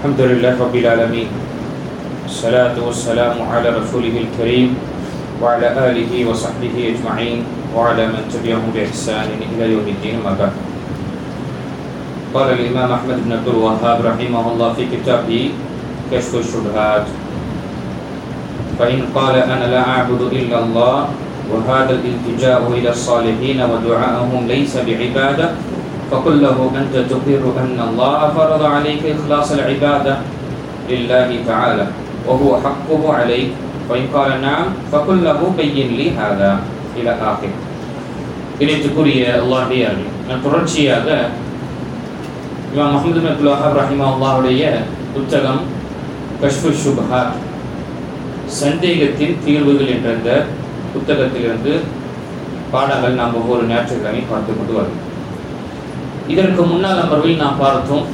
الحمد لله رب العالمين الصلاة والسلام على رسوله الكريم وعلى آله وصحبه أجمعين وعلى من تبعهم بإحسان إلى يوم الدين أما بعد. قال الإمام أحمد بن عبد الوهاب رحمه الله في كتابه كشف الشبهات: فإن قال أنا لا أعبد إلا الله وهذا الالتجاء إلى الصالحين ودعاءهم ليس بعبادة فقل له أنت تقر أن الله فرض عليك إخلاص العبادة لله تعالى وهو حقه عليك، فإن قال نعم فقل له بين لي هذا إلى آخر. இணைத்துக்குரிய அல்லாஹ்வுடைய நான் தொடர்ச்சியாக இமாம் முஹம்மது பின் அப்துல் வஹாப் ரஹிமஹுல்லாஹுடைய புத்தகம் கஷ்ஃபு ஷுபஹாத் சந்தேகத்தின் தீர்வுகள் என்ற இந்த புத்தகத்திலிருந்து பாடங்கள் நாம் ஒவ்வொரு ஞாயிற்றுக்கிழமை பார்த்து கொண்டு வருகிறோம். இதற்கு முன்னால் அமர்வில் நாம் பார்த்தோம்,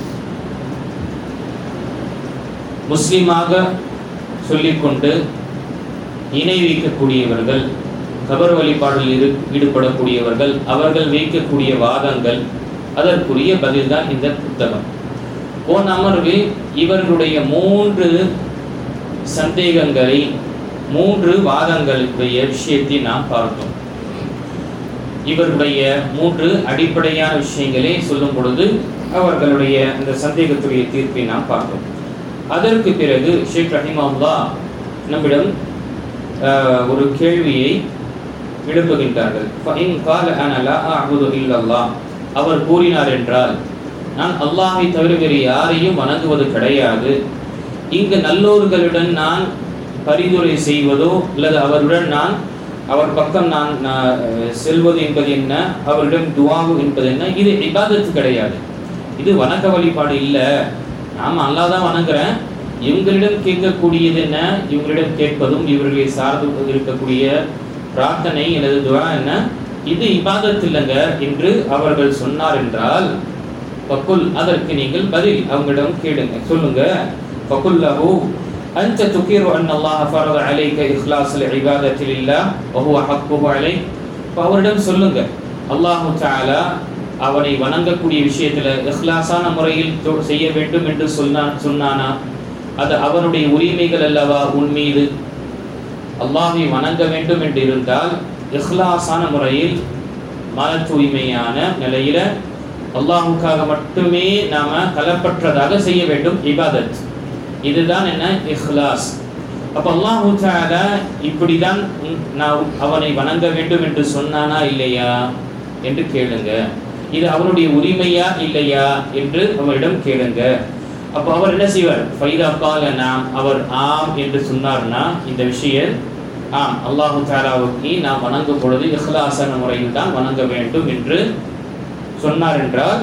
முஸ்லிமாக சொல்லிக்கொண்டு இணை வைக்கக்கூடியவர்கள், கபர் வழிபாடில் ஈடுபடக்கூடியவர்கள், அவர்கள் வைக்கக்கூடிய வாதங்கள், அதற்குரிய பதில்தான் இந்த புத்தகம். போன அமர்வில் இவர்களுடைய 3 சந்தேகங்களை, 3 வாதங்களுடைய விஷயத்தை நாம் பார்த்தோம். இவர்களுடைய 3 அடிப்படையான விஷயங்களை சொல்லும் பொழுது அவர்களுடைய அந்த சந்தேகத்துடைய தீர்ப்பை நாம் பார்த்தோம். அதற்கு பிறகு ஷேக் ரஹிமஹுல்லாஹ் நம்மிடம் ஒரு கேள்வியை எழுப்புகின்றார்கள். ஃபஇன் கால அன லா அஅபுது இல்லல்லாஹ், அவர் கூறினார் என்றால் நான் அல்லாஹை தவிர வேறு யாரையும் வணங்குவது கிடையாது, இங்கு நல்லோர்களுடன் நான் பரிந்துரை செய்வதோ அல்லது அவருடன் நான் அவர் பக்கம் நான் செல்வது என்பது என்ன, அவரிடம் துஆவு என்பது என்ன, இது இபாதத்து கிடையாது, இது வணக்க வழிபாடு இல்லை, நாம் அல்லாஹ் தான் வணங்குறேன், இவங்களிடம் கேட்கக்கூடியது என்ன, இவங்களிடம் கேட்பதும் இவர்களை சார்ந்து இருக்கக்கூடிய பிரார்த்தனை அல்லது துஆ என்ன, இது இபாதத்து இல்லைங்க என்று அவர்கள் சொன்னார் என்றால் ஃபகுல், அதற்கு நீங்கள் பதில் அவங்களிடம் கேளுங்க, சொல்லுங்க. ஃபகுல் லஹு أنت تقر أن الله فرض عليك إخلاص العبادة لله وهو حقه عليك. அவரிடம் சொல்லுங்க, அல்லாஹ் தஆலா அவனை வணங்கக்கூடிய விஷயத்தில் இஹ்லாஸான முறையில் செய்ய வேண்டும் என்று சொன்னானா, அது அவனுடைய உரிமைகள் அல்லவா உன் மீது. அல்லாஹை வணங்க வேண்டும் என்று இருந்தால் இஹ்லாஸான முறையில் மன தூய்மையான நிலையில அல்லாஹுக்காக மட்டுமே நாம கலப்பற்றதாக செய்ய வேண்டும் இபாதத். இதுதான் என்ன, இஹ்லாஸ். அப்ப அல்லாஹ் தஆலா இப்படிதான் நான் அவனை வணங்க வேண்டும் என்று சொன்னானா இல்லையா என்று கேளுங்க. இது அவனுடைய உரிமையா இல்லையா என்று அவரிடம் கேளுங்க. அப்ப அவர் என்ன செய்வார்? ஃபைதா கால நாம், அவர் ஆம் என்று சொன்னார்னா இந்த விஷயம் ஆம், அல்லாஹ் தஆலாவுக்கு நாம் வணங்கும் பொழுது இஹ்லாஸான முறையில் தான் வணங்க வேண்டும் என்று சொன்னார் என்றால்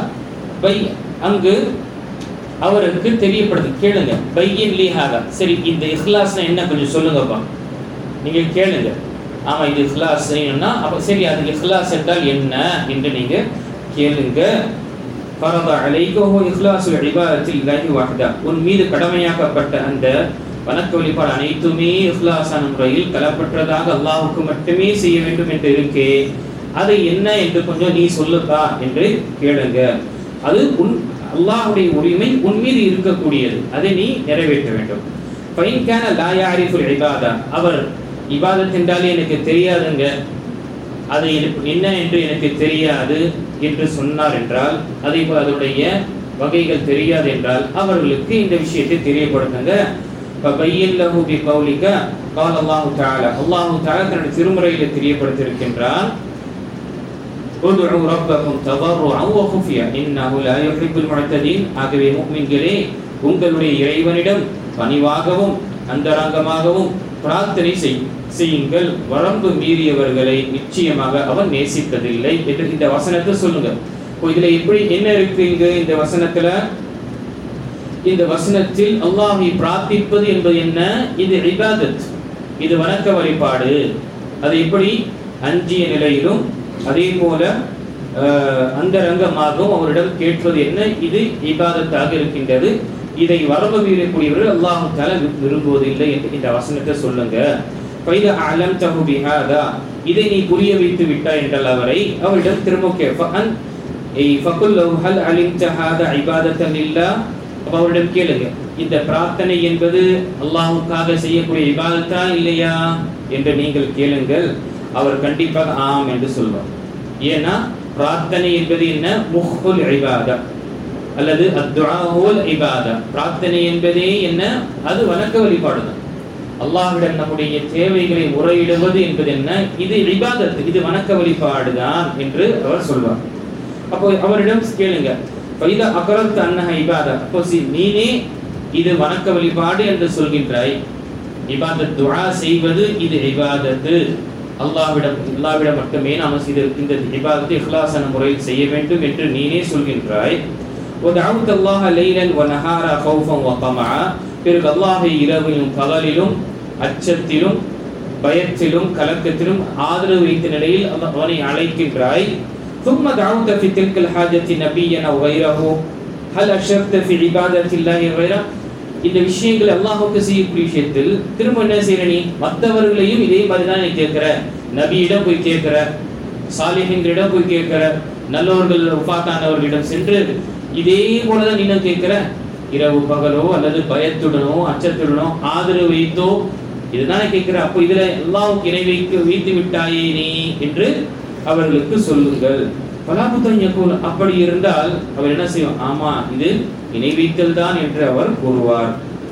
அங்கு அவருக்கு தெரியப்படுது, கேளுங்க. பையின் லி ஹாதா, சரி இந்த இஹ்லாஸ்னா என்ன கொஞ்சம் சொல்லுங்கப்பா, நீங்க கேளுங்க. ஆமா இது இஹ்லாஸ் செய்யணும்னா அப்ப சரி அது இஹ்லாஸ் என்றால் என்ன என்று நீங்க கேளுங்க. ஃபரத அலைஹு இஹ்லாஸுல் இபாதத்தி லில்லாஹி வஹ்தா, உன் மீது கடமையாக்கப்பட்ட அந்த வணக்க வழிபாடு அனைத்துமே இஹ்லாஸான முறையில் கலப்பற்றதாக அல்லாஹ்வுக்கு மட்டுமே செய்ய வேண்டும் என்று இருக்கே, அது என்ன என்று கொஞ்சம் நீ சொல்லுப்பா என்று கேளுங்க. அது அல்லாஹ்வுடைய உரிமை உன் மீது இருக்கக்கூடியது, அதை நீ நிறைவேற்ற வேண்டும். ஃபைன் கான லா யஅரிஃபுல் இபாதா, அவர் இபாதத் என்றாலே எனக்கு தெரியாதுங்க, அது என்ன என்று எனக்கு தெரியாது என்று சொன்னார் என்றால், அதே போல் அதனுடைய வகைகள் தெரியாது என்றால் அவர்களுக்கு இந்த விஷயத்தை தெரியப்படுத்துங்க. ஃபபையின் லஹு பிகௌலிக قال الله تعالى, அல்லாஹ் தஆலா தன்னுடைய திருமுறையில் தெரியப்படுத்தியிருக்கின்றான், உதுஉ ரப்பக்கும் ததர்ருஅன் வ குஃபியா இன்னஹு லா யுஹிப்புல் முஅ்ததீன். ஆகவே முஃமின்களே, உங்களுடைய இறைவனிடம் பணிவாகவும் அந்தரங்கமாகவும் பிரார்த்தனை செய்யுங்கள், வரம்பு மீறியவர்களை நிச்சயமாக அவன் நேசிப்பதில்லை என்று இந்த வசனத்தை சொல்லுங்க. இதுல எப்படி என்ன இருக்குங்க இந்த வசனத்துல? இந்த வசனத்தில் அல்லாஹ்வை பிரார்த்திப்பது என்பது என்ன? இது இபாதத், இது வணக்க வழிபாடு. அது எப்படி? அஞ்சிய நிலையிலும் அதே போல அந்தரங்கமாகவும் அவரிடம் கேட்பது என்ன? இது இபாதத்தாக இருக்கின்றது. இதை வரம்பு மீறக்கூடியவர்கள் அல்லாஹ் தஆலா விரும்புவதில்லை என்று இந்த வசனத்தை சொல்லுங்க. ஃபைதா அலம்தஹு பிஹாதா, இதை நீ புரிய வைத்து விட்டாய் என்றால் அவரிடம் திரும்ப கேட்பான். ஃபகுல் லஹு ஹல் அலிம்த ஹாதா இபாதத்தன் லில்லாஹ், அப்ப அவரிடம் கேளுங்க, இந்த பிரார்த்தனை என்பது அல்லாஹ்வுக்காக செய்யக்கூடிய இபாதத்தா இல்லையா என்று நீங்கள் கேளுங்கள். அவர் கண்டிப்பாக ஆம் என்று சொல்வார். ஏன்னா பிரார்த்தனை என்பது என்ன? முஹ்புல் இபாதா அல்லது அத்துஆஉல் இபாதா. பிரார்த்தனை என்பதே என்ன? அது வணக்க வழிபாடு தான். அல்லாஹ்விடம் நம்முடைய தேவைகளை முறையிடுவது என்பது என்ன? இது இபாதத், இது வணக்க வழிபாடு தான் என்று அவர் சொல்வார். அப்போ அவரிடம் கேளுங்க, ஃபைதா அக்ரர்த அன்னஹ இபாதா, அப்போ நீனே இது வணக்க வழிபாடு என்று சொல்கின்றாய், இபாதத் துஆ செய்வது இது இபாதத்து, அல்லாஹ்விடம் மட்டுமே நாம் இந்த இபாதத்தை இக்லாஸான முறையில் செய்ய வேண்டும் என்று நீனே சொல்கின்றாய். வதஅவுத அல்லாஹ லைலன் வ நஹாரா கௌஃபன் வ தமஆ, பிறகு அல்லாஹ்வை இரவிலும் பகலிலும் அச்சத்திலும் பயத்திலும் கலக்கத்திலும் ஆதரவு வைத்த நிலையில் அவனை அழைக்கின்றாய். ثم دعوت في تلك الحاجة نبيا أو غيره هل أشركت في عبادة الله غيره. இந்த விஷயங்கள் அல்லாஹ்வுக்கு செய்யக்கூடிய விஷயத்தில் திரும்ப என்ன செய்யற? நீ மற்றவர்களையும் இதே மாதிரி தான் நீ கேட்கிற. நபியிடம் போய் கேட்கிற, சாலிஹீன்களிடம் போய் கேட்கிற, நல்லவர்கள் வஃபாத்தானவர்களிடம் சென்று இதே போலதான் நீனும் கேட்கிற. இரவு பகலோ அல்லது பயத்துடனோ அச்சத்துடனோ ஆதரவு வைத்தோ இதுதானே கேட்கிற. அப்போ இதுல அல்லாஹ்வுக்கு இணை வைத்து விட்டாயே நீ என்று அவர்களுக்கு சொல்லுங்கள். அப்படி இருந்தால் அவர் என்ன செய்வார்? ஆமா, இது இணை வைத்தல் தான் என்று அவர் கூறுவார்.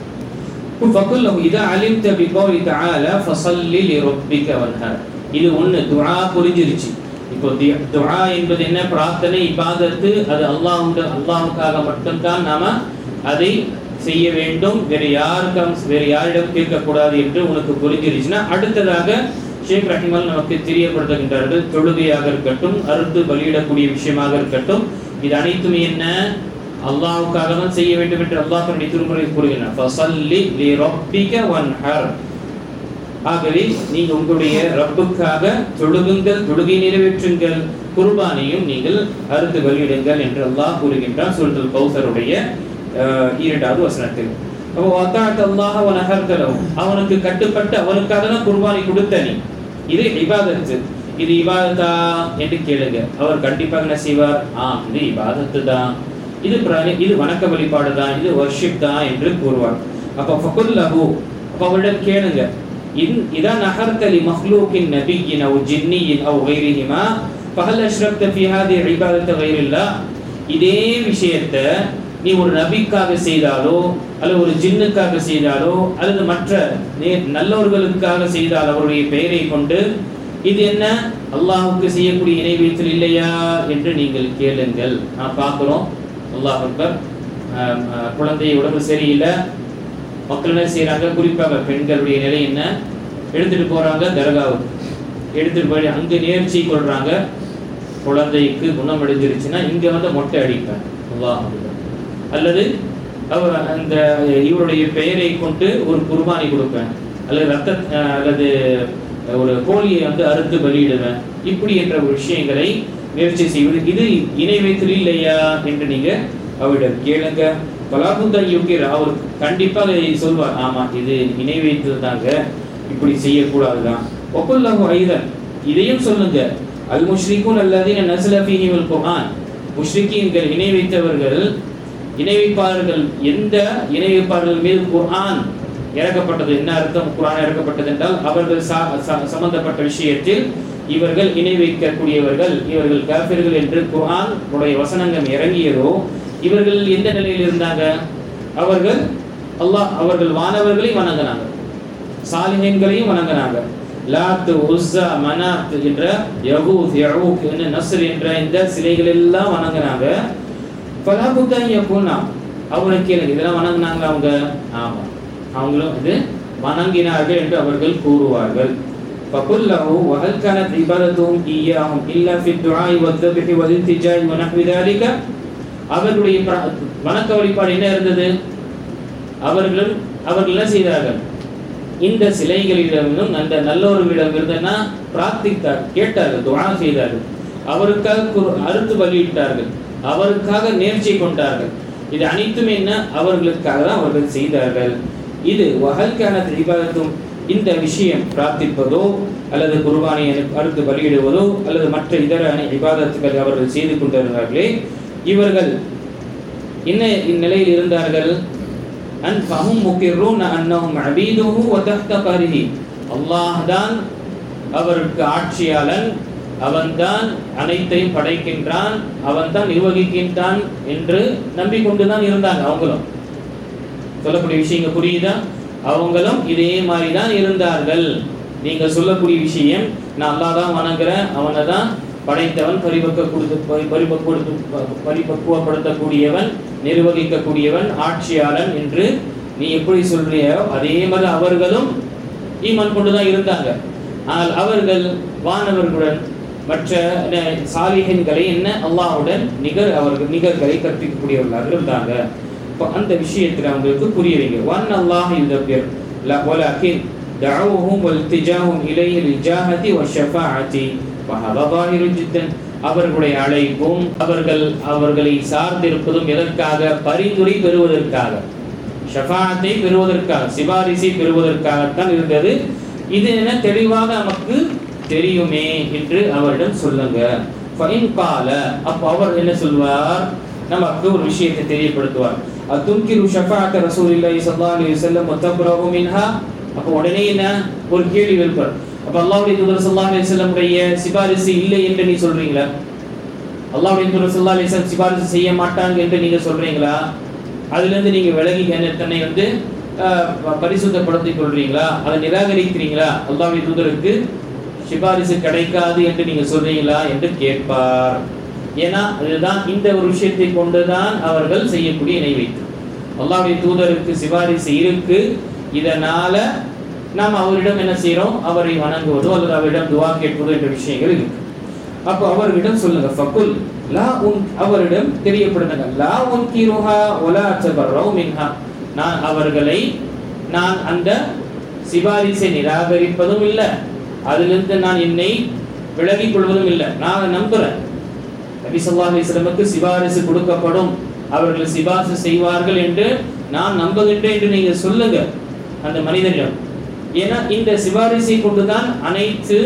இது ஒண்ணு துஆ புரிஞ்சிருச்சு. இப்போ துஆ என்பது என்ன? பிரார்த்தனை, இபாதத்து, அது அல்லாஹ்வுக்காக மட்டும்தான் நாம அதை செய்ய வேண்டும், வேறு யாரிடம் கேட்கக்கூடாது என்று உனக்கு புரிஞ்சிருச்சுன்னா அடுத்ததாக ஷேக் ரஹிமல் நமக்கு தெரியப்படுத்துகின்றார்கள். தொழுகையாக இருக்கட்டும், அறுத்து பலியிடக்கூடிய விஷயமாக இருக்கட்டும், இது அனைத்துமே என்ன? அல்லாஹ்வுக்காக தான் செய்ய வேண்டும் என்று அல்லாஹ் தன்னுடைய திருமறையில் கூறுகிறார். ஃபஸல்லி லிரப்பிக வன்ஹர். ஆகவே நீங்க உங்களுடைய ரப்புக்காக தொழுகுங்கள், தொழுகை நிறைவேற்றுங்கள், குர்பானையும் நீங்கள் அறுத்து பலியிடுங்கள் என்று அல்லாஹ் கூறுகின்றார் சூரத்துல் கௌசருடைய 2வது வசனத்தில். அப்போ வதஅத அல்லாஹ் வ நஹர்த லஹு, அவனுக்கு கட்டுப்பட்டு அவனுக்காக தான் குர்பானி கொடுத்த நீ, இது இபாதத்து. இது இபாதத்தா என்று கேளுங்க. அவர் கண்டிப்பாக என்ன செய்வார்? இது இபாதத்து தான், இது வணக்க வழிபாடு தான், இது வர்ஷிப் தான் என்று கூறுவார். அப்ப ஃபகுல் லஹு, அவரிடம் கேளுங்க, இதா நஹர்த லி மக்லூகின் நபியின் அவ் ஜின்னியின் அவ் கைரிஹிமா ஃபஹல் அஷ்ரக்த ஃபீ ஹாதிஹி இபாதத்து கைரில்லாஹ். இதே விஷயத்தை நீ ஒரு நபிக்காக செய்தாலோ அல்லது ஒரு ஜின்னுக்காக செய்தாலோ அல்லது மற்ற நல்லவர்களுக்காக செய்தால் அவருடைய பெயரை கொண்டு இது என்ன? அல்லாஹ்வுக்கு செய்யக்கூடிய இணை வைத்தல் இல்லையா என்று நீங்கள் கேளுங்கள். நான் பார்க்கிறோம், அல்லாஹ் அக்பர், குழந்தை உடம்பு சரியில்லை, மக்கள் என்ன செய்யறாங்க? குறிப்பாக பெண்களுடைய நிலை என்ன? எடுத்துட்டு போறாங்க தர்காவுக்கு, எடுத்துட்டு போய் அங்க நேர்ச்சி கொள்றாங்க. குழந்தைக்கு குணமடைஞ்சிருச்சுன்னா இங்க வந்து மொட்டை அடிப்பேன், அல்லாஹ் அக்பர், அல்லது அவர் அந்த இவருடைய பெயரை கொண்டு ஒரு குர்பானி கொடுப்பேன், அல்லது அல்லது ஒரு கோழியை வந்து அறுத்து பலியிடுவேன், இப்படி என்ற விஷயங்களை முயற்சி செய்வது இது இணை வைத்தல் இல்லையா என்று நீங்க அவரிடம் கேளுங்க. அவர் கண்டிப்பாக சொல்வார், ஆமா இது இணை வைத்தது தாங்க, இப்படி செய்யக்கூடாதுதான். ஒக்குல்லஹு ஐதன், இதையும் சொல்லுங்க, அல் முஷ்ரிகூன் அல்லதீன நஸல ஃபீஹில் குர்ஆன், முஷ்ரிகீன்கள் இணை வைத்தவர்கள், இணை வைப்பாளர்கள், எந்த இணை வைப்பாளர்கள் மீது குர்ஆன் இறக்கப்பட்டது. என்ன அர்த்தம்? குர்ஆன் இறக்கப்பட்டது என்றால் அவர்கள் சம்பந்தப்பட்ட விஷயத்தில் இவர்கள் இணை வைக்கக்கூடியவர்கள், இவர்கள் காஃபிர்கள் என்று குர்ஆன் உடைய வசனங்கள் இறங்கியதோ இவர்கள் எந்த நிலையில் இருந்தாங்க? அவர்கள் வானவர்களை வணங்கினாங்க, சாலிஹீன்களையும் வணங்கினாங்க. லாத், உஸ்ஸா, மனாத் என்ற யகூத், யஊக், நஸ்ர் என்ற இந்த சிலைகள் எல்லாம் வணங்கினாங்க. அவனுக்கு இதெல்லாம் வணங்கினாங்க அவங்க? ஆமா, அவங்களும் இது வணங்கினார்கள் என்று அவர்கள் கூறுவார்கள். அவர்களுடைய வணக்க வழிபாடு என்ன இருந்தது? அவர்கள் என்ன செய்தார்கள்? இந்த சிலைகளிடமிருந்தும் அந்த நல்லோர்களிடம் இருந்தனா பிரார்த்தித்தார், கேட்டார்கள், துஆ செய்தார்கள், அவருக்காக அறுத்து பலியிட்டார்கள், அவருக்காக நேர்ச்சி கொண்டார்கள். இது அனைத்தும் என்ன? அவர்களுக்காக தான் அவர்கள் செய்தார்கள். இது வஹல்கான இபாதத்தும், இந்த விஷயம் பிரார்த்திப்பதோ அல்லது குர்பானை அறுத்து பலியிடுவதோ அல்லது மற்ற இதர இபாதத்துக்களை அவர்கள் செய்து கொண்டிருந்தார்களே, இவர்கள் என்ன இந்நிலையில் இருந்தார்கள்? அன்ஃபஹும் முகிர்ரூன அன்னஹும் அபீதுஹு வ தஹ்த கரிஹி, அல்லாஹ் தான் அவருக்கு ஆட்சியாளன், அவன்தான் அனைத்தையும் படைக்கின்றான், அவன்தான் நிர்வகிக்கின்றான் என்று நம்பிக்கொண்டுதான் இருந்தாங்க. அவங்களும் சொல்லக்கூடிய விஷயங்க புரியுதா? அவங்களும் இதே மாதிரி தான் இருந்தார்கள். நீங்க சொல்லக்கூடிய விஷயம், நான் அல்லாஹ் தான் வணங்குறேன், அவனை தான் படைத்தவன், பரிபக்குவப்படுத்தக்கூடியவன், நிர்வகிக்கக்கூடியவன், ஆட்சியாளன் என்று நீ எப்படி சொல்றியோ அதே மாதிரி அவர்களும் ஈமான் கொண்டுதான் இருந்தாங்க. ஆனால் அவர்கள் வானவர்களுடன் மற்ற சாலிஹன்களை என்ன அல்லாஹ்வுடன் நிகர்களை கற்பிக்கக்கூடியவர்களாக இருந்தாங்க. இப்போ அந்த விஷயத்தில் அவங்களுக்கு புரிய வைங்க. ஒன் அல்லாஹ் யுதப்பிர் வலக்கின் دعوهم والتجاهم إليه للجاهة والشفاعة وهذا ظاهر جدا. அவர்களுடைய அழைப்பும் அவர்களை சார்ந்திருப்பதும் எதற்காக? பரிந்துரை பெறுவதற்காக, ஷஃபாஅத்தை பெறுவதற்காக, சிபாரிசை பெறுவதற்காகத்தான் இருந்தது. இது என தெளிவாக நமக்கு தெரியுமே என்று அவரிடம் சொல்லுங்க. ஃபைன் கால, அப்போ அவர் என்ன சொல்வார்? நமக்கு ஒரு விஷயத்தை தெரியப்படுத்துவார். அதுன்கிரு ஷஃபாஅத் ரசூலுல்லாஹி ஸல்லல்லாஹு அலைஹி வஸல்லம் வதப்ரஹு மின்ஹா. அப்போ உடனே என்ன ஒரு கேள்வி எழுப்பார். அப்ப அல்லாஹ்வுடைய தூதர் ஸல்லல்லாஹு அலைஹி வஸல்லம் உடைய சிபாரிசு இல்லை என்று நீ சொல்றீங்களா? அல்லாஹ்வுடைய தூதர் ஸல்லல்லாஹு அலைஹி வஸல்லம் சிபாரிசு செய்ய மாட்டாங்க என்று நீங்க சொல்றீங்களா? அதிலிருந்து நீங்க விலகி தன்னை பரிசுத்தப்படுத்திக் கொள்றீங்களா? அதை நிராகரிக்கிறீங்களா? அல்லாஹ்வுடைய தூதருக்கு சிபாரிசு கிடைக்காது என்று நீங்க சொல்றீங்களா என்று கேட்பார். ஏன்னா அதுதான் இந்த ஒரு விஷயத்தை கொண்டுதான் அவர்கள் செய்யக்கூடிய இணை வைப்பு. அல்லாஹ்வுடைய தூதருக்கு சிபாரிசு இருக்கு, இதனால நாம் அவரிடம் என்ன செய்யறோம்? அவரை வணங்குவதோ அல்லது அவரிடம் துவா கேட்பதோ என்ற விஷயங்கள் இருக்கு. அப்போ அவர்களிடம் சொல்லுங்க, ஃபகுல் லா உன், அவரிடம் தெரியப்படுத்துங்க, லா உன்கிருஹா வலா தபர்ரவு மின்ஹா, நான் அந்த சிபாரிசை நிராகரிப்பதும் இல்லை, அதிலிருந்து நான் என்னை விலகிக் கொள்வதும் இல்லை. நான் நம்புறேன் நபி ஸல்லல்லாஹு அலைஹி வஸல்லமுக்கு சிபாரிசு கொடுக்கப்படும், அவர்கள் சிபாரிசு செய்வார்கள் என்று நான் நம்புகின்றேன் என்று நீங்க சொல்லுங்க அந்த மனிதனிடம். ஏன்னா இந்த சிபாரிசை கொண்டுதான் அனைத்து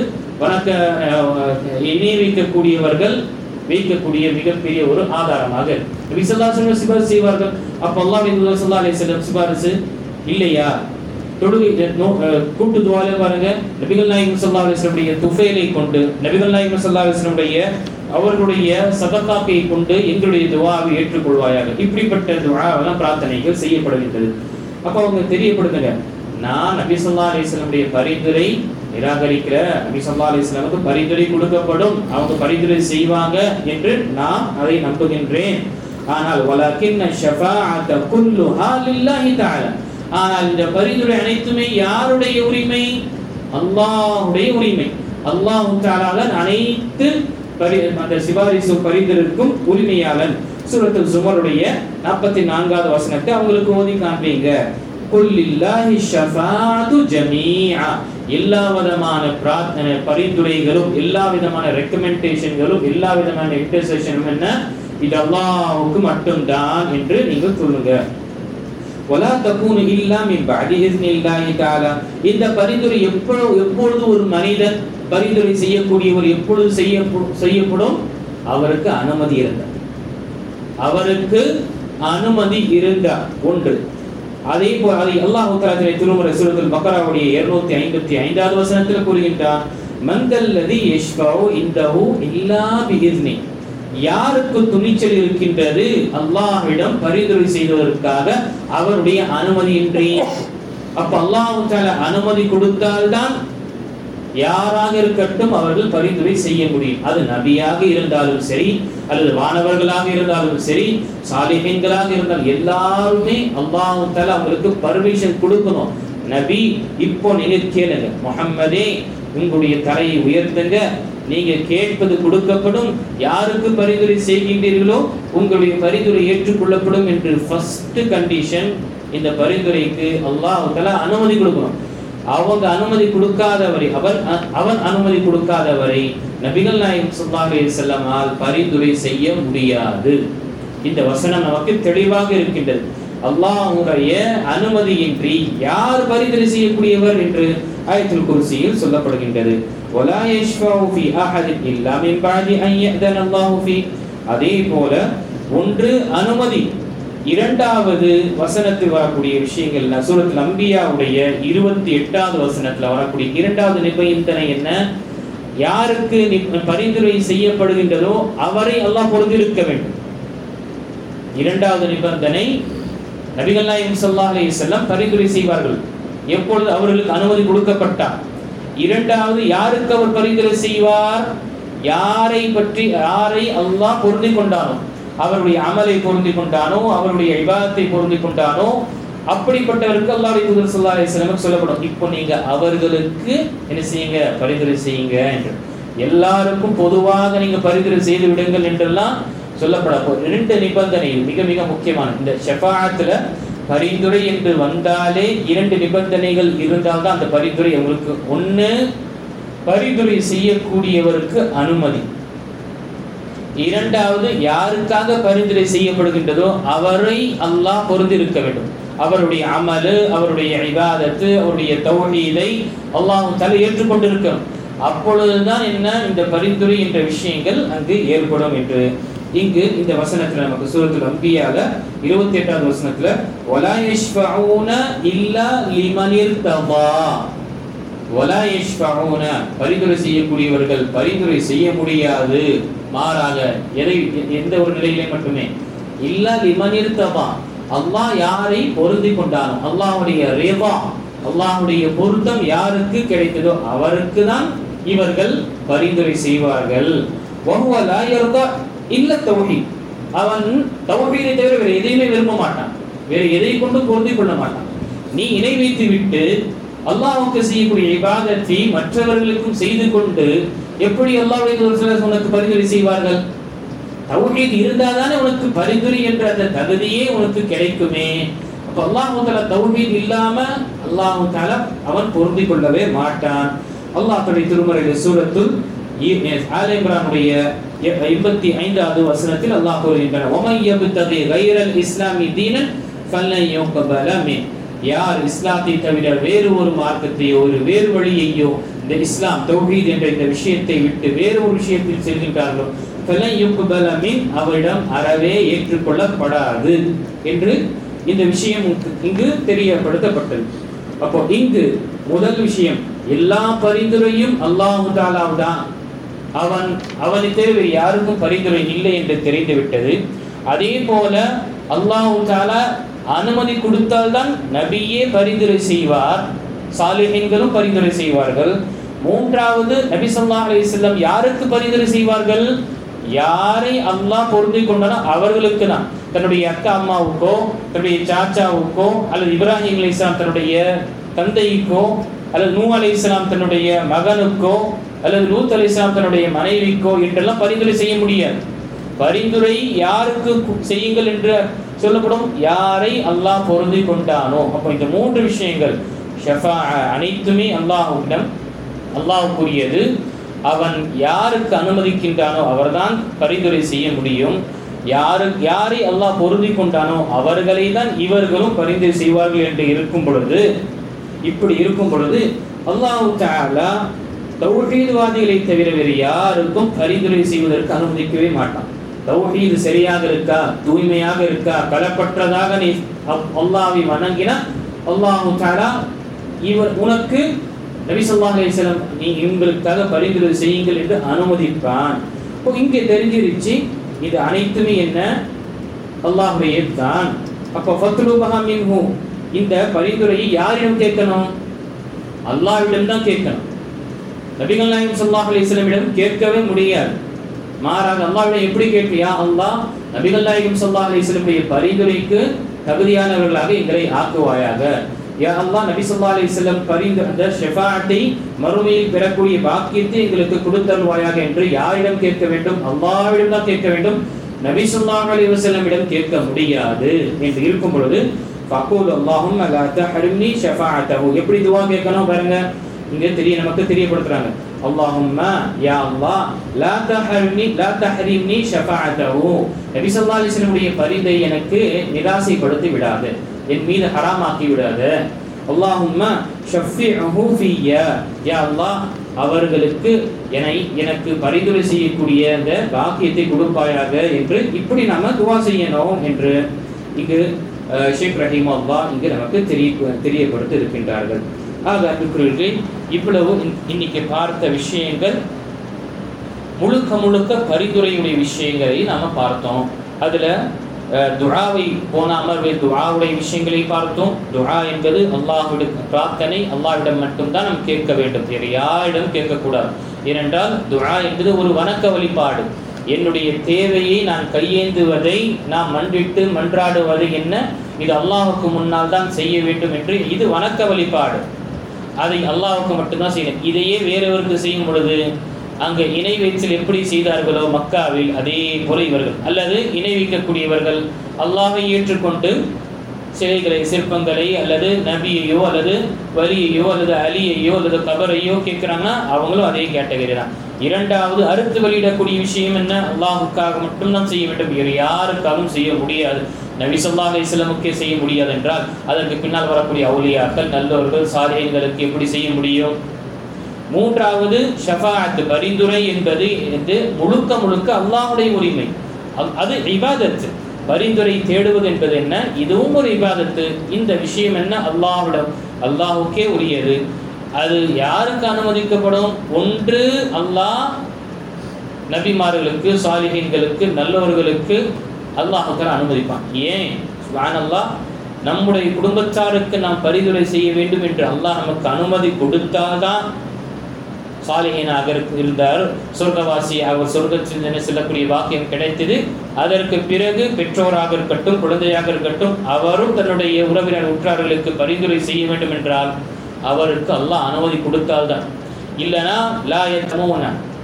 எண்ணி வைக்கக்கூடியவர்கள் வைக்கக்கூடிய மிகப்பெரிய ஒரு ஆதாரமாக நபி ஸல்லல்லாஹு அலைஹி வஸல்லம் சிபாரிசு செய்வார்கள். அப்ப அல்லாஹ்வுடைய தூதர் ஸல்லல்லாஹு அலைஹி வஸல்லம் சிபாரிசு இல்லையா? தொழுகை கூட்டு துஆல பாருங்க, நபிகள் நாயகம் ஸல்லல்லாஹு அலைஹி வஸல்லம் துஃபைலை கொண்டு, நபிகள் நாயகம் ஸல்லல்லாஹு அலைஹி வஸல்லம் அவர்களுடைய சதகாக்கை கொண்டு எங்களுடைய துஆவை ஏற்றுக்கொள்வாயாக. இப்படிப்பட்ட துஆவெல்லாம் பிரார்த்தனைகள் செய்யப்படுகின்றது. அப்ப அவங்க தெரியப்படுத்துங்க, நான் நபி ஸல்லல்லாஹு அலைஹி வஸல்லம் பரிந்துரை நிராகரிக்கிற, நபி ஸல்லல்லாஹு அலைஹி வஸல்லம் பரிந்துரை கொடுக்கப்படும், அவங்க பரிந்துரை செய்வாங்க என்று நான் அதை நம்புகின்றேன். ஆனால் வலக்கின் ஷஃபாஅத குல்லுஹா லில்லாஹி தஆலா, ஆனால் இந்த பரிந்துரை அனைத்துமே யாருடைய உரிமை? அல்லாஹ்வுடைய உரிமை. அல்லாஹ் தஆலா தான் அனைத்து அந்த சிபாரிசு பரிந்துரைக்கும் உரிமையாளன். சூரத்துல் ஸுமருடைய 44வது வசனத்தை அவங்களுக்கு ஓதி காண்பீங்க. குல்லில்லாஹி ஷஃபாஅத்து ஜமீஆ, எல்லா விதமான பிரார்த்தனை பரிந்துரைகளும், எல்லா விதமான ரெக்கமெண்டேஷன்களும், எல்லா விதமான இன்டர்செஷனும் என்ன? இது அல்லாஹ்வுக்கு மட்டும்தான் என்று நீங்க சொல்லுங்க. வலா தகூனு இல்லா மின் பஅதி இஸ்னில்லாஹி தஆலா, இந்த பரிந்துரை எப்பொழுது ஒரு மனிதன் பரிந்துரை செய்யக்கூடியவர் எப்பொழுது செய்யப்படும்? அவருக்கு அனுமதி இருந்தார், அவருக்கு அனுமதி இருந்தார் ஒன்று. அதே போல அதை அல்லாஹ் தஆலா திருமறை சூரத்துல் பக்ராவுடைய 255வது வசனத்தில் கூறுகின்றார், மன்தல்லதி யஷ்ஃபஉ இன்தஹு இல்லா பிஇஸ்னி, யாருக்கு துணிச்சல் இருக்கின்றது அல்லாஹ்விடம் பரிந்துரை செய்வதற்காக அவருடைய அனுமதியின்றி? அப்ப அல்லாஹ் தஆலா அனுமதி கொடுத்தால்தான் யாராக இருக்கட்டும் அவர்கள் பரிந்துரை செய்ய முடியும். அது நபியாக இருந்தாலும் சரி, அல்லது வானவர்களாக இருந்தாலும் சரி, சாலிஹீன்களாக இருந்தாலும் எல்லாருமே அல்லாஹ் தஆலா அவங்களுக்கு பர்மிஷன் கொடுக்கணும். நபி இப்போ நீங்க கேளுங்க, முஹம்மதே உங்களுடைய தலையை உயர்த்துங்க, நீங்க கேட்பது கொடுக்கப்படும், யாருக்கு பரிந்துரை செய்கின்றீர்களோ உங்களுடைய பரிந்துரை ஏற்றுக்கொள்ளப்படும் என்று ஃபர்ஸ்ட் கண்டிஷன். இந்த பரிந்துரைக்கு அல்லாஹ் தஆலா அனுமதி கொடுக்கணும். அவங்க அனுமதி கொடுக்காதவரை, அவன் அனுமதி கொடுக்காதவரை நபிகள் நாயகம் ஸல்லல்லாஹு அலைஹி வஸல்லம் பரிந்துரை செய்ய முடியாது. இந்த வசனம் நமக்கு தெளிவாக இருக்கின்றது. அல்லாஹ்வுடைய அனுமதியின்றி யார் பரிந்துரை செய்யக்கூடியவர் என்று ஆயத்துல் குர்சியில் சொல்லப்படுகின்றது. வலா யஷ்ஃபஉ ஃபீ அஹதின் இல்லா மின் பஅதி அன் யஅதன அல்லாஹு ஃபீ, அதே போல ஒன்று அனுமதி இரண்டாவது வசனத்தில் வரக்கூடிய விஷயங்கள் சூரத்துல் அம்பியாவுடைய 28வது வசனத்தில் வரக்கூடிய இரண்டாவது நிபந்தனை என்ன? யாருக்கு பரிந்துரை செய்யப்படுகின்றதோ அவரை அல்லாஹ் பொறுத்திருக்க வேண்டும். இரண்டாவது நிபந்தனை, நபிகள் நாயகம் ஸல்லல்லாஹு அலைஹி வஸல்லம் பரிந்துரை செய்வார்கள் எப்பொழுது அவர்களுக்கு அனுமதி கொடுக்கப்பட்டார். இரண்டாவது, யாருக்கு அவர் பரிந்துரை செய்வார்? யாரை அல்லாஹ் பொருந்தி கொண்டானோ, அவருடைய அமலை பொருந்தி கொண்டானோ, அவருடைய இபாதத்தை பொருந்தி கொண்டானோ, அப்படிப்பட்டவருக்கு அல்லாஹ்வுடைய தூதர் ஸல்லல்லாஹு அலைஹி வஸல்லம் சொல்லப்படும், இப்போ நீங்க அவர்களுக்கு என்ன செய்யுங்க, பரிந்துரை செய்யுங்க என்று. எல்லாருக்கும் பொதுவாக நீங்க பரிந்துரை செய்து விடுங்கள் என்றெல்லாம் சொல்லப்பட இரண்டு நிபந்தனை மிக மிக முக்கியமான. இந்த ஷஃபாஅத்துல பரிந்துரை என்று வந்தாலே இரண்டு நிபந்தனைகள் இருந்தால்தான் அந்த பரிந்துரை உங்களுக்கு. ஒன்று, பரிந்துரை செய்யக்கூடியவருக்கு அனுமதி. இரண்டாவது, யாருக்காக பரிந்துரை செய்யப்படுகின்றதோ அவரை அல்லாஹ் பொருந்திருக்க வேண்டும். அவருடைய அமலு, அவருடைய இபாதத்து, அவருடைய தௌஹீதை அல்லாஹ் தஆலா ஏற்றுக்கொண்டிருக்கணும். அப்பொழுதுதான் என்ன இந்த பரிந்துரை என்ற விஷயங்கள் அங்கு ஏற்படும் என்று இங்கு இந்த வசனத்துல நமக்கு சூரத்துல் அம்பியால 28வது வசனத்துல வலா யஷ்ஃபஊன இல்லா லிமன் இர்ததா, வலா யஷ்ஃபஊன பரிந்துரை செய்யக்கூடியவர்கள் பரிந்துரை செய்ய முடியாது, மாறாக எந்த ஒரு நிலையிலே மட்டுமே, இல்லா லிமன் இர்ததா அல்லாஹ் யாரை பொருந்தி கொண்டானோ, அல்லாஹ்வுடைய ரிதா, அல்லாஹ்வுடைய பொருத்தம் யாருக்கு கிடைத்ததோ அவருக்கு தான் இவர்கள் பரிந்துரை செய்வார்கள். வஹுவ லா யர்தா இல்ல தௌஹீத், அவன் தௌஹீதை தவிர வேறு எதையுமே விரும்ப மாட்டான், வேறு எதை கொண்டு பொருந்தி கொள்ள மாட்டான். நீ இணை வைத்து விட்டு அல்லாஹ்வுக்கு செய்யக்கூடிய இபாதத்தை மற்றவர்களுக்கும் செய்து கொண்டு எப்படி அல்லாஹ்வுடைய உனக்கு பரிந்துரை செய்வார்கள்? தௌஹீத் இருந்தாதானே உனக்கு பரிந்துரை என்ற அந்த தகுதியே உனக்கு கிடைக்குமே. அப்ப அல்லாஹ் தஆலா தௌஹீத் இல்லாம அல்லாஹ் தஆலா அவன் பொருந்தி கொள்ளவே மாட்டான். அல்லாஹ் தன்னுடைய திருமறையில் சூரத்துல் ஆல இம்ரானுடைய 85வது வசனத்தில் அல்லாஹ் கூறுகின்றான், வமை யப்தகி கைரல் இஸ்லாமி தீனன் ஃபலன் யுக்பல மின், யார் இஸ்லாத்தை தவிர வேறு ஒரு மார்க்கத்தையோ ஒரு வேறு வழியையோ இந்த இஸ்லாம் தௌஹீத் என்ற இந்த விஷயத்தை விட்டு வேறு ஒரு விஷயத்தில் செல்கின்றார்களோ ஃபலன் யுக்பல மின், அவரிடம் அறவே ஏற்றுக்கொள்ளப்படாது என்று இந்த விஷயம் இங்கு தெரியப்படுத்தப்பட்டது. அப்போ இங்கு முதல் விஷயம், எல்லா பரிந்துரையும் அல்லாஹ் தஆலாவுதான், அவனை தவிர யாருக்கும் பரிந்துரை இல்லை என்று தெரிந்துவிட்டது. அதே போல அல்லாஹ் தஆலா அனுமதி கொடுத்தால்தான் நபியே பரிந்துரை செய்வார், சாலிஹீன்களும் பரிந்துரை செய்வார்கள். மூன்றாவது, நபி ஸல்லல்லாஹு அலைஹி வஸல்லம் யாருக்கு பரிந்துரை செய்வார்கள்? யாரை அல்லாஹ் பொருந்தி கொண்டானோ அவர்களுக்கு தான். தன்னுடைய அக்கா அம்மாவுக்கோ, தன்னுடைய சாச்சாவுக்கோ, அல்லது இப்ராஹிம் அலைஹிஸ்ஸலாம் தன்னுடைய தந்தைக்கோ, அல்லது நூஹ் அலைஹிஸ்ஸலாம் தன்னுடைய மகனுக்கோ, அல்லது லூத் அலைஹிஸ்ஸலாம் தன்னுடைய மனைவிக்கோ என்றெல்லாம் பரிந்துரை செய்ய முடியாது. பரிந்துரை யாருக்கு செய்யுங்கள் என்று சொல்லப்படும்? யாரை அல்லாஹ் பொருந்தி கொண்டானோ. அப்போ இந்த மூன்று விஷயங்கள் ஷஃபாஅ அனைத்துமே அல்லாஹ்வுக்குரியது. அவன் யாருக்கு அனுமதிக்கின்றானோ அவர்தான் பரிந்துரை செய்ய முடியும். யாரை அல்லாஹ் பொருந்தி கொண்டானோ அவர்களை தான் இவர்களும் பரிந்துரை செய்வார்கள் என்று இப்படி இருக்கும் பொழுது அல்லாஹ் தஆலா தௌஹீத்வாதிகளை தவிர வேறு யாருக்கும் பரிந்துரை செய்வதற்கு அனுமதிக்கவே மாட்டான். தௌஹீத் சரியாக இருக்கா, தூய்மையாக இருக்கா, களப்பற்றதாக நீ அல்லாஹ்வை வணங்கினா அல்லாஹ் தஆலா உனக்கு நபி ஸல்லல்லாஹு அலைஹி வஸல்லம் நீ இவங்களுக்காக பரிந்துரை செய்யுங்கள் என்று அனுமதிப்பான். இப்போ இங்கே தெரிஞ்சிருச்சு இது அனைத்துமே என்ன, அல்லாஹ்வுடைய தான். அப்போ ஃபத்லுபஹா மின்ஹு, இந்த பரிந்துரையை யாரிடம் கேட்கணும்? அல்லாஹ்விடம் தான் கேட்கணும். நபிகள் நாயகம் ஸல்லல்லாஹு அலைஹி வஸல்லம் கேட்கவே முடியாது. மாறாக அல்லாஹ்விடம் எப்படி கேட்பியா, அல்லாஹ் நபிகள் நாயகம் ஸல்லல்லாஹு அலைஹி வஸல்லம் பரிந்துரைக்கு தகுதியானவர்களாக எங்களை ஆக்குவாயாக. யா அல்லாஹ், நபி ஸல்லல்லாஹு அலைஹி வஸல்லம் பரிந்து அந்த ஷஃபாஅத்தை மறுமையில் பெறக்கூடிய பாக்கியத்தை எங்களுக்கு கொடுத்தருள்வாயாக என்று யாரிடம் கேட்க வேண்டும்? அல்லாஹ்விடம் தான் கேட்க வேண்டும். நபி ஸல்லல்லாஹு அலைஹி வஸல்லம் கேட்க முடியாது என்று இருக்கும் பொழுது ஃபக்கூல் அல்லாஹும்ம லா தஹரிம்னி ஷஃபாஅத்தஹு, எப்படி துஆ கேட்கணும் பாருங்க. இங்க நமக்கு தெரியப்படுத்துறாங்க, அல்லாஹும்ம யா அல்லாஹ் லா தஹரிம்னி ஷஃபாஅத்தஹு, நபி ஸல்லல்லாஹு அலைஹி வஸல்லம் பரிதை எனக்கு நிராசைப்படுத்தி விடாது, என் மீது ஹராமாக்கி விடாது. அல்லாஹும்ம ஷஃபிஹு ஃபிய்யா, யா அல்லாஹ் அவர்களுக்கு எனக்கு பரிந்துரை செய்யக்கூடிய அந்த பாக்கியத்தை கொடுப்பாயாக என்று இப்படி நாம துஆ செய்யணும் என்று இங்கு ஷேக் ரஹிமஹுல்லாஹ் இங்கு நமக்கு தெரியப்படுத்தி இருக்கின்றார்கள். ஆக அன்புக்குரியவர்களே, இவ்வளவு இன்னைக்கு பார்த்த விஷயங்கள் முழுக்க முழுக்க பரிந்துரையுடைய விஷயங்களை நாம் பார்த்தோம். அதில் துஆவை போன அமர்வில் துஆவுடைய விஷயங்களை பார்த்தோம். துஆ என்பது அல்லாஹ்விடம் பிரார்த்தனை, அல்லாஹ்விடம் மட்டும்தான் நாம் கேட்க வேண்டும், வேறு யாரிடம் கேட்கக்கூடாது. ஏனென்றால் துஆ என்பது ஒரு வணக்க வழிபாடு. என்னுடைய தேவையை நான் கையேந்துவதை, நாம் மன்றிட்டு மன்றாடுவது என்ன, இது அல்லாஹுக்கு முன்னால் தான் செய்ய வேண்டும் என்று, இது வணக்க வழிபாடு. அதை அல்லாஹுக்கு மட்டும்தான் செய்யணும். இதையே வேறவருக்கு செய்யும் பொழுது அங்கே இணை வைத்தல் எப்படி செய்தார்களோ மக்காவில், அதே போல இவர்கள் அல்லது இணை வைக்கக்கூடியவர்கள் அல்லாஹை ஏற்றுக்கொண்டு சிலைகளை, சிற்பங்களை அல்லது நபியையோ அல்லது வலியையோ அல்லது அலியையோ அல்லது கபரையோ கேட்குறாங்கன்னா அவங்களும் அதே கேட்டகரி தான். இரண்டாவது, அறுத்து வெளியிடக்கூடிய விஷயம் என்ன, அல்லாஹுக்காக மட்டும்தான் செய்ய வேண்டும், வேறு யாருக்காகவும் செய்ய முடியாது. நபி ஸல்லல்லாஹு அலைஹி வஸல்லமுக்கே செய்ய முடியாது என்றால் அதற்கு பின்னால் வரக்கூடிய அவுலியாக்கள், நல்லவர்கள், சாலிஹீன்களுக்கு எப்படி செய்ய முடியும்? மூன்றாவது, ஷஃபாஅத், பரிந்துரை என்பது முழுக்க முழுக்க அல்லாஹ்வுடைய உரிமை. அது இபாதத். பரிந்துரை தேடுவது என்பது என்ன, இதுவும் ஒரு இபாதத்து. இந்த விஷயம் என்ன, அல்லாஹ்விடம், அல்லாஹுக்கே உரியது. அது யாருக்கு அனுமதிக்கப்படும்? ஒன்று அல்லாஹ் நபிமார்களுக்கு, சாலிஹீன்களுக்கு, நல்லவர்களுக்கு அல்லாஹ்வுக்கு அனுமதிப்பான். ஏன்? சுப்ஹானல்லாஹ், நம்முடைய குடும்பத்தாருக்கு நாம் பரிந்துரை செய்ய வேண்டும் என்று அல்லாஹ் நமக்கு அனுமதி கொடுத்தால்தான் சாலிஹீனாக இருந்தார், சொர்க்கவாசி, அவர் சொர்க்கத்தில் செல்லக்கூடிய வாக்கியம் கிடைத்தது. அதற்கு பிறகு பெற்றோராக இருக்கட்டும், குழந்தையாக இருக்கட்டும், அவரும் தன்னுடைய உறவினர் உற்றார்களுக்கு பரிந்துரை செய்ய வேண்டும் என்றால் அவருக்கு அல்லாஹ் அனுமதி கொடுத்தால்தான். இல்லைனா லா யத்மூன,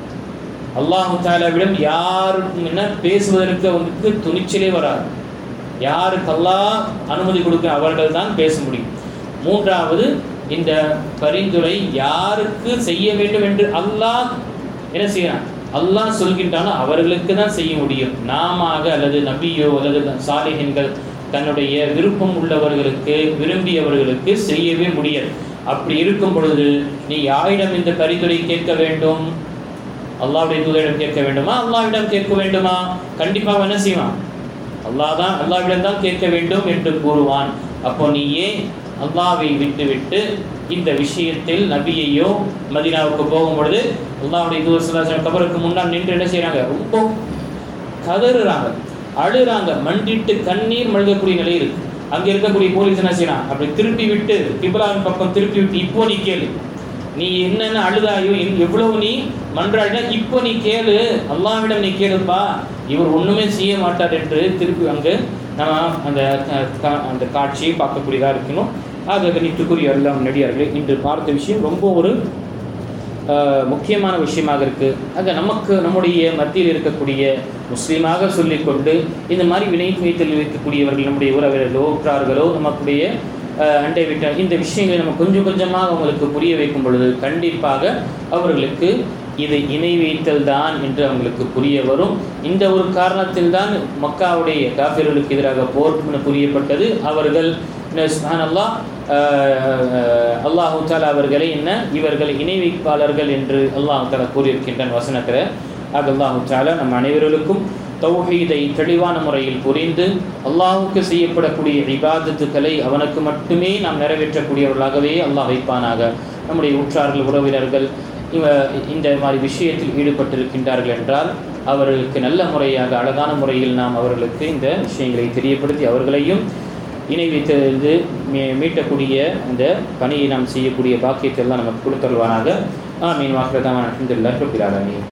அல்லாஹு தஆலாவிடம் யாருக்கும் என்ன பேசுவதற்கு அவங்களுக்கு துணிச்சலே வராது. யாருக்கு அல்லாஹ் அனுமதி கொடுக்க அவர்கள் தான் பேச முடியும். மூன்றாவது, இந்த பரிந்துரை யாருக்கு செய்ய வேண்டும் என்று அல்லாஹ் என்ன செய்யறான், அல்லாஹ் சொல்கின்றானோ அவர்களுக்கு தான் செய்ய முடியும். நாம அல்லது நபியோ அல்லது சாலிஹீன்கள் தன்னுடைய விருப்பம் உள்ளவர்களுக்கு, விரும்பியவர்களுக்கு செய்யவே முடியாது. அப்படி இருக்கும் பொழுது நீ யாரிடம் இந்த பரிந்துரை கேட்க வேண்டும்? அல்லாஹ்வுடைய தூதரிடம் கேட்க வேண்டுமா, அல்லாஹ்விடம் கேட்க வேண்டுமா? கண்டிப்பாக என்ன செய்வான், அல்லாஹ்விடம் தான் கேட்க வேண்டும் என்று கூறுவான். அப்போ நீ ஏன் அல்லாஹ்வை விட்டுவிட்டு இந்த விஷயத்தில் நபியையோ மதீனாவுக்கு போகும் பொழுது அல்லாஹ்வுடைய தூதர் ஸல்லல்லாஹு அலைஹி வஸல்லம் கபருக்கு முன்னால் நின்று என்ன செய்கிறாங்க, ரொம்ப கதறுறாங்க, அழுறாங்க, மண்டிட்டு கண்ணீர் மல்கக்கூடிய நிலை இருக்கு. அங்கே இருக்கக்கூடிய போலீஸ் என்ன செய்யறான், அப்படி திருப்பி விட்டு கிப்லாவின் பக்கம் திருப்பி விட்டு, இப்போ நீ கேளு, நீ என்னென்ன அழுதாயோ, எவ்வளவு நீ மன்றாடினா இப்போ நீ கேளு, அல்லாஹ்விடம் நீ கேளுப்பா, இவர் ஒன்றுமே செய்ய மாட்டார் என்று திருப்பி அங்கு நம்ம அந்த காட்சியை பார்க்கக்கூடியதாக இருக்கணும். ஆக கணித்துக்குரிய எல்லாம் நடிகார்களே, இன்று பார்த்த விஷயம் ரொம்ப ஒரு முக்கியமான விஷயமாக இருக்குது. ஆக நம்முடைய மத்தியில் இருக்கக்கூடிய முஸ்லீமாக சொல்லிக்கொண்டு இந்த மாதிரி வினை வைத்தல் இருக்கக்கூடியவர்கள், நம்முடைய உறவினர்களோ உற்றார்களோ, நமக்குடைய அண்டை விட்டால் இந்த விஷயங்களை நம்ம கொஞ்சம் கொஞ்சமாக அவங்களுக்கு புரிய வைக்கும் பொழுது கண்டிப்பாக அவர்களுக்கு இது இணை வைத்தல் தான் என்று அவங்களுக்கு புரிய வரும். இந்த ஒரு காரணத்தில் தான் மக்காவுடைய காஃபிர்களுக்கு எதிராக போர் புரியப்பட்டது. அவர்கள் சுப்ஹானல்லாஹ், அல்லாஹு தஆலா அவர்களை இவர்கள் இணை வைப்பாளர்கள் என்று அல்லாஹு தஆலா கூறியிருக்கின்றான் வசனத்தில். ஆக அல்லாஹு தஆலா நம் அனைவர்களுக்கும் தௌஹீதை தெளிவான முறையில் புரிந்து அல்லாஹுக்கு செய்யப்படக்கூடிய இபாதத்துக்களை அவனுக்கு மட்டுமே நாம் நிறைவேற்றக்கூடியவர்களாகவே அல்லாஹ் வைப்பானாக. நம்முடைய உற்றார்கள், உறவினர்கள் இந்த மாதிரி விஷயத்தில் ஈடுபட்டிருக்கின்றார்கள் என்றால் அவர்களுக்கு நல்ல முறையாக, அழகான முறையில் நாம் அவர்களுக்கு இந்த விஷயங்களை தெரியப்படுத்தி அவர்களையும் இணை வைத்து மீட்டக்கூடிய அந்த பணியை நாம் செய்யக்கூடிய பாக்கியத்தை எல்லாம் நமக்கு கொடுத்தருவானாக. ஆமீன். வாஹிரு தஅவானா அல்ஹம்துலில்லாஹி ரப்பில் ஆலமீன்.